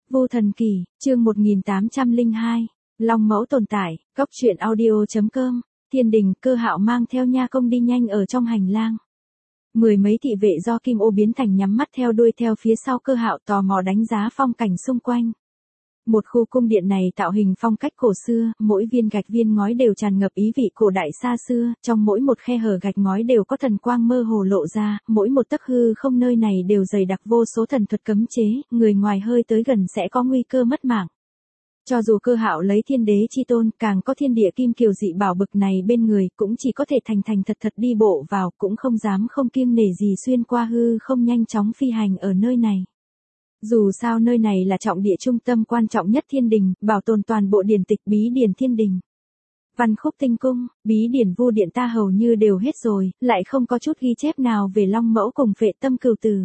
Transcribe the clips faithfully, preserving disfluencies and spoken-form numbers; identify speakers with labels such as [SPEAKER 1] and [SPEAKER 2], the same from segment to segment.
[SPEAKER 1] Vu Thần Kỳ, chương một nghìn tám trăm lẻ hai, Long Mẫu tồn tại, Cốc truyện audio chấm com, Thiên Đình, Cơ Hạo mang theo Nha Công đi nhanh ở trong hành lang. Mười mấy thị vệ do Kim Ô biến thành nhắm mắt theo đuôi theo phía sau Cơ Hạo tò mò đánh giá phong cảnh xung quanh. Một khu cung điện này tạo hình phong cách cổ xưa, mỗi viên gạch viên ngói đều tràn ngập ý vị cổ đại xa xưa, trong mỗi một khe hở gạch ngói đều có thần quang mơ hồ lộ ra, mỗi một tấc hư không nơi này đều dày đặc vô số thần thuật cấm chế, người ngoài hơi tới gần sẽ có nguy cơ mất mạng. Cho dù Cơ Hạo lấy thiên đế chi tôn, càng có thiên địa kim kiều dị bảo bực này bên người, cũng chỉ có thể thành thành thật thật đi bộ vào, cũng không dám không kiêng nể gì xuyên qua hư không nhanh chóng phi hành ở nơi này. Dù sao nơi này là trọng địa trung tâm quan trọng nhất thiên đình, bảo tồn toàn bộ điển tịch bí điển thiên đình. Văn khúc tinh cung, bí điển Vu Điện ta hầu như đều hết rồi, lại không có chút ghi chép nào về Long Mẫu cùng Phệ Tâm Cửu Tử.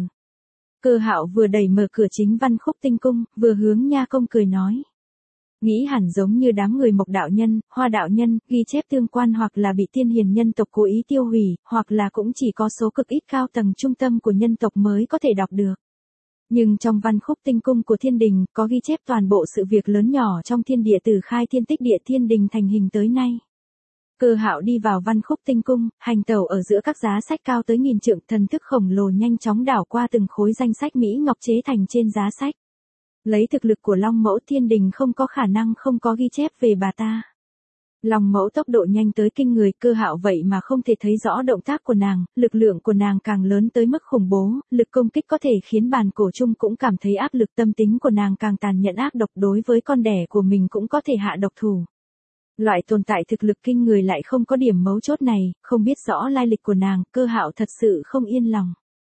[SPEAKER 1] Cơ Hạo vừa đẩy mở cửa chính Văn khúc tinh cung, vừa hướng Nha Công cười nói. Nghĩ hẳn giống như đám người Mộc đạo nhân, Hoa đạo nhân, ghi chép tương quan hoặc là bị tiên hiền nhân tộc cố ý tiêu hủy, hoặc là cũng chỉ có số cực ít cao tầng trung tâm của nhân tộc mới có thể đọc được. Nhưng trong Văn khúc tinh cung của thiên đình, có ghi chép toàn bộ sự việc lớn nhỏ trong thiên địa từ khai thiên tích địa thiên đình thành hình tới nay. Cơ Hạo đi vào Văn khúc tinh cung, hành tẩu ở giữa các giá sách cao tới nghìn trượng, thần thức khổng lồ nhanh chóng đảo qua từng khối danh sách mỹ ngọc chế thành trên giá sách. Lấy thực lực của Long Mẫu, thiên đình không có khả năng không có ghi chép về bà ta. Long Mẫu tốc độ nhanh tới kinh người, Cơ Hạo vậy mà không thể thấy rõ động tác của nàng, lực lượng của nàng càng lớn tới mức khủng bố, lực công kích có thể khiến bàn cổ chung cũng cảm thấy áp lực, tâm tính của nàng càng tàn nhẫn ác độc, đối với con đẻ của mình cũng có thể hạ độc thủ. Loại tồn tại thực lực kinh người lại không có điểm mấu chốt này, không biết rõ lai lịch của nàng, Cơ Hạo thật sự không yên lòng.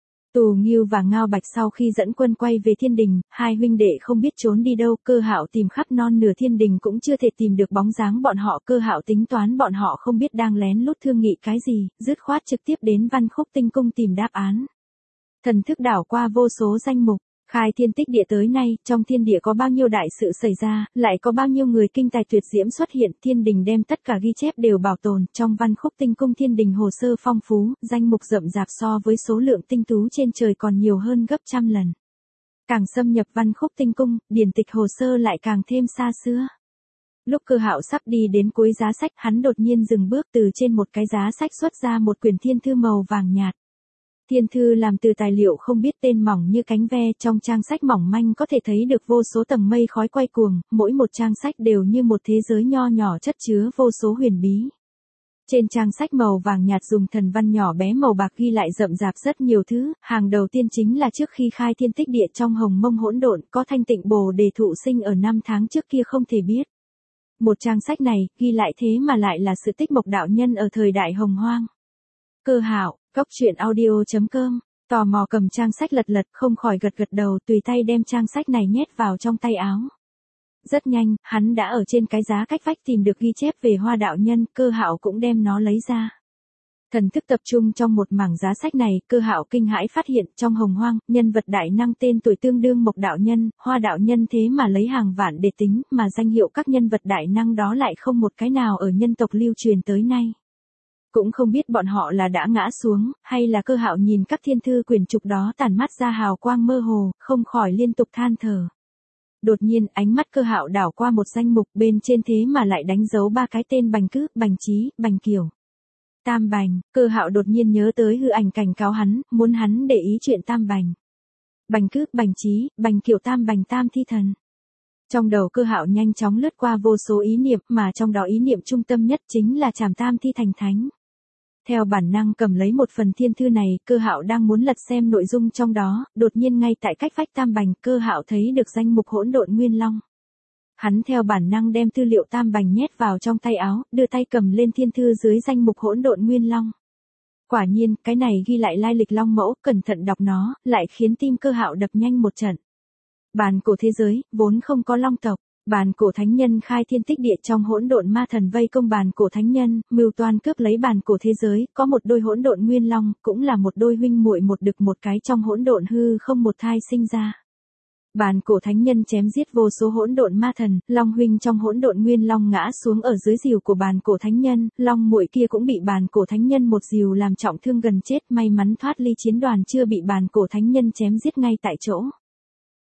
[SPEAKER 1] Tù Nghiêu và Ngao Bạch sau khi dẫn quân quay về thiên đình, hai huynh đệ không biết trốn đi đâu, Cơ Hạo tìm khắp non nửa thiên đình cũng chưa thể tìm được bóng dáng bọn họ, Cơ Hạo tính toán bọn họ không biết đang lén lút thương nghị cái gì, dứt khoát trực tiếp đến Văn khúc tinh cung tìm đáp án. Thần thức đảo qua vô số danh mục, khai thiên tích địa tới nay, trong thiên địa có bao nhiêu đại sự xảy ra, lại có bao nhiêu người kinh tài tuyệt diễm xuất hiện, thiên đình đem tất cả ghi chép đều bảo tồn, trong Văn khúc tinh cung thiên đình hồ sơ phong phú, danh mục rậm rạp so với số lượng tinh tú trên trời còn nhiều hơn gấp trăm lần. Càng xâm nhập Văn khúc tinh cung, điển tịch hồ sơ lại càng thêm xa xưa. Lúc Cơ Hạo sắp đi đến cuối giá sách, hắn đột nhiên dừng bước, từ trên một cái giá sách xuất ra một quyển thiên thư màu vàng nhạt. Thiên thư làm từ tài liệu không biết tên, mỏng như cánh ve, trong trang sách mỏng manh có thể thấy được vô số tầng mây khói quay cuồng, mỗi một trang sách đều như một thế giới nho nhỏ chất chứa vô số huyền bí. Trên trang sách màu vàng nhạt dùng thần văn nhỏ bé màu bạc ghi lại rậm rạp rất nhiều thứ, hàng đầu tiên chính là trước khi khai thiên tích địa trong Hồng Mông hỗn độn, có thanh tịnh Bồ Đề thụ sinh ở năm tháng trước kia không thể biết. Một trang sách này, ghi lại thế mà lại là sự tích Mộc đạo nhân ở thời đại Hồng Hoang. Cơ Hạo, Cốc truyện audio chấm com, tò mò cầm trang sách lật lật, không khỏi gật gật đầu, tùy tay đem trang sách này nhét vào trong tay áo. Rất nhanh, hắn đã ở trên cái giá cách vách tìm được ghi chép về Hoa đạo nhân, Cơ Hạo cũng đem nó lấy ra. Thần thức tập trung trong một mảng giá sách này, Cơ Hạo kinh hãi phát hiện trong Hồng Hoang, nhân vật đại năng tên tuổi tương đương Mộc đạo nhân, Hoa đạo nhân thế mà lấy hàng vạn để tính, mà danh hiệu các nhân vật đại năng đó lại không một cái nào ở nhân tộc lưu truyền tới nay. Cũng không biết bọn họ là đã ngã xuống, hay là Cơ Hạo nhìn các thiên thư quyển trục đó tản mát ra hào quang mơ hồ, không khỏi liên tục than thở. Đột nhiên, ánh mắt Cơ Hạo đảo qua một danh mục, bên trên thế mà lại đánh dấu ba cái tên Bành Cứ, Bành Trí, Bành Kiều. Tam Bành, Cơ Hạo đột nhiên nhớ tới hư ảnh cảnh cáo hắn, muốn hắn để ý chuyện Tam Bành. Bành Cứ, Bành Trí, Bành Kiều, Tam Bành, Tam thi thần. Trong đầu Cơ Hạo nhanh chóng lướt qua vô số ý niệm, mà trong đó ý niệm trung tâm nhất chính là trảm tam thi thành thánh. Theo bản năng cầm lấy một phần thiên thư này, Cơ Hạo đang muốn lật xem nội dung trong đó, đột nhiên ngay tại cách vách Tam Bành, Cơ Hạo thấy được danh mục hỗn độn nguyên long. Hắn theo bản năng đem tư liệu Tam Bành nhét vào trong tay áo, đưa tay cầm lên thiên thư dưới danh mục hỗn độn nguyên long. Quả nhiên, cái này ghi lại lai lịch Long Mẫu, cẩn thận đọc nó, lại khiến tim Cơ Hạo đập nhanh một trận. Bàn cổ thế giới, vốn không có long tộc. Bàn cổ thánh nhân khai thiên tích địa trong hỗn độn ma thần vây công bàn cổ thánh nhân, mưu toan cướp lấy bàn cổ thế giới, có một đôi hỗn độn nguyên long, cũng là một đôi huynh muội một đực một cái trong hỗn độn hư không một thai sinh ra. Bàn cổ thánh nhân chém giết vô số hỗn độn ma thần, long huynh trong hỗn độn nguyên long ngã xuống ở dưới rìu của bàn cổ thánh nhân, long muội kia cũng bị bàn cổ thánh nhân một rìu làm trọng thương gần chết, may mắn thoát ly chiến đoàn chưa bị bàn cổ thánh nhân chém giết ngay tại chỗ.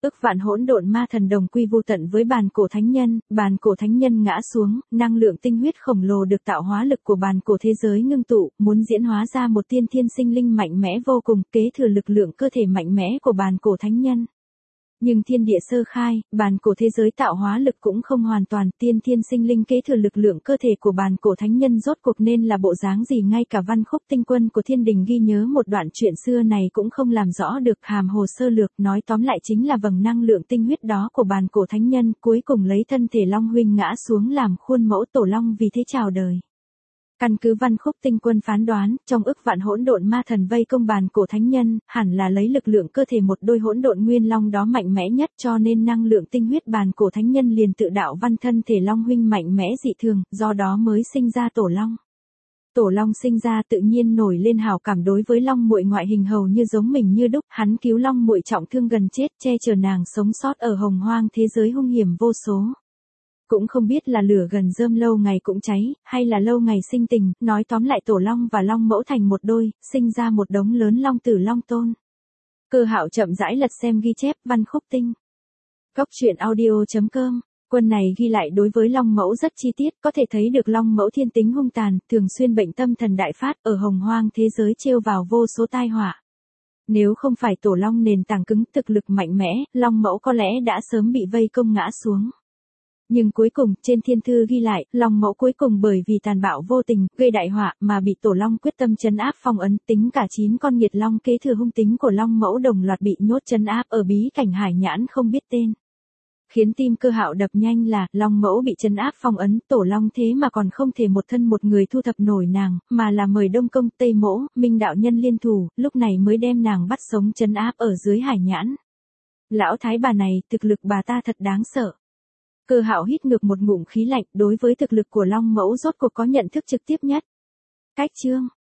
[SPEAKER 1] ức vạn hỗn độn ma thần đồng quy vu tận với bàn cổ thánh nhân, bàn cổ thánh nhân ngã xuống, năng lượng tinh huyết khổng lồ được tạo hóa lực của bàn cổ thế giới ngưng tụ, muốn diễn hóa ra một tiên thiên sinh linh mạnh mẽ vô cùng, kế thừa lực lượng cơ thể mạnh mẽ của bàn cổ thánh nhân. Nhưng thiên địa sơ khai, bàn cổ thế giới tạo hóa lực cũng không hoàn toàn, tiên thiên sinh linh kế thừa lực lượng cơ thể của bàn cổ thánh nhân rốt cuộc nên là bộ dáng gì, ngay cả văn khúc tinh quân của thiên đình ghi nhớ một đoạn chuyện xưa này cũng không làm rõ được, hàm hồ sơ lược, nói tóm lại chính là vầng năng lượng tinh huyết đó của bàn cổ thánh nhân, cuối cùng lấy thân thể Long huynh ngã xuống làm khuôn mẫu tổ Long vì thế chào đời. Căn cứ văn khúc tinh quân phán đoán, trong ức vạn hỗn độn ma thần vây công bàn cổ thánh nhân, hẳn là lấy lực lượng cơ thể một đôi hỗn độn nguyên long đó mạnh mẽ nhất, cho nên năng lượng tinh huyết bàn cổ thánh nhân liền tự đạo văn thân thể Long huynh mạnh mẽ dị thường, do đó mới sinh ra tổ Long. Tổ Long sinh ra tự nhiên nổi lên hảo cảm đối với Long muội, ngoại hình hầu như giống mình như đúc, hắn cứu Long muội trọng thương gần chết, che chở nàng sống sót ở hồng hoang thế giới hung hiểm vô số. Cũng không biết là lửa gần rơm lâu ngày cũng cháy, hay là lâu ngày sinh tình, nói tóm lại tổ Long và Long mẫu thành một đôi, sinh ra một đống lớn Long tử Long tôn. Cơ Hạo chậm rãi lật xem ghi chép văn khúc tinh. Cốc truyện audio chấm com, quân này ghi lại đối với Long mẫu rất chi tiết, có thể thấy được Long mẫu thiên tính hung tàn, thường xuyên bệnh tâm thần đại phát, ở hồng hoang thế giới trêu vào vô số tai họa. Nếu không phải tổ Long nền tảng cứng, thực lực mạnh mẽ, Long mẫu có lẽ đã sớm bị vây công ngã xuống. Nhưng cuối cùng, trên thiên thư ghi lại, Long mẫu cuối cùng bởi vì tàn bạo vô tình, gây đại họa, mà bị tổ Long quyết tâm trấn áp phong ấn, tính cả chín con nghiệt Long kế thừa hung tính của Long mẫu đồng loạt bị nhốt trấn áp ở bí cảnh hải nhãn không biết tên. Khiến tim Cơ Hạo đập nhanh là, Long mẫu bị trấn áp phong ấn, tổ Long thế mà còn không thể một thân một người thu thập nổi nàng, mà là mời Đông Công, Tây Mỗ, Minh đạo nhân liên thủ, lúc này mới đem nàng bắt sống trấn áp ở dưới hải nhãn. Lão thái bà này, thực lực bà ta thật đáng sợ. Cơ Hạo hít ngược một ngụm khí lạnh, đối với thực lực của Long mẫu rốt cuộc có nhận thức trực tiếp nhất. Cách chương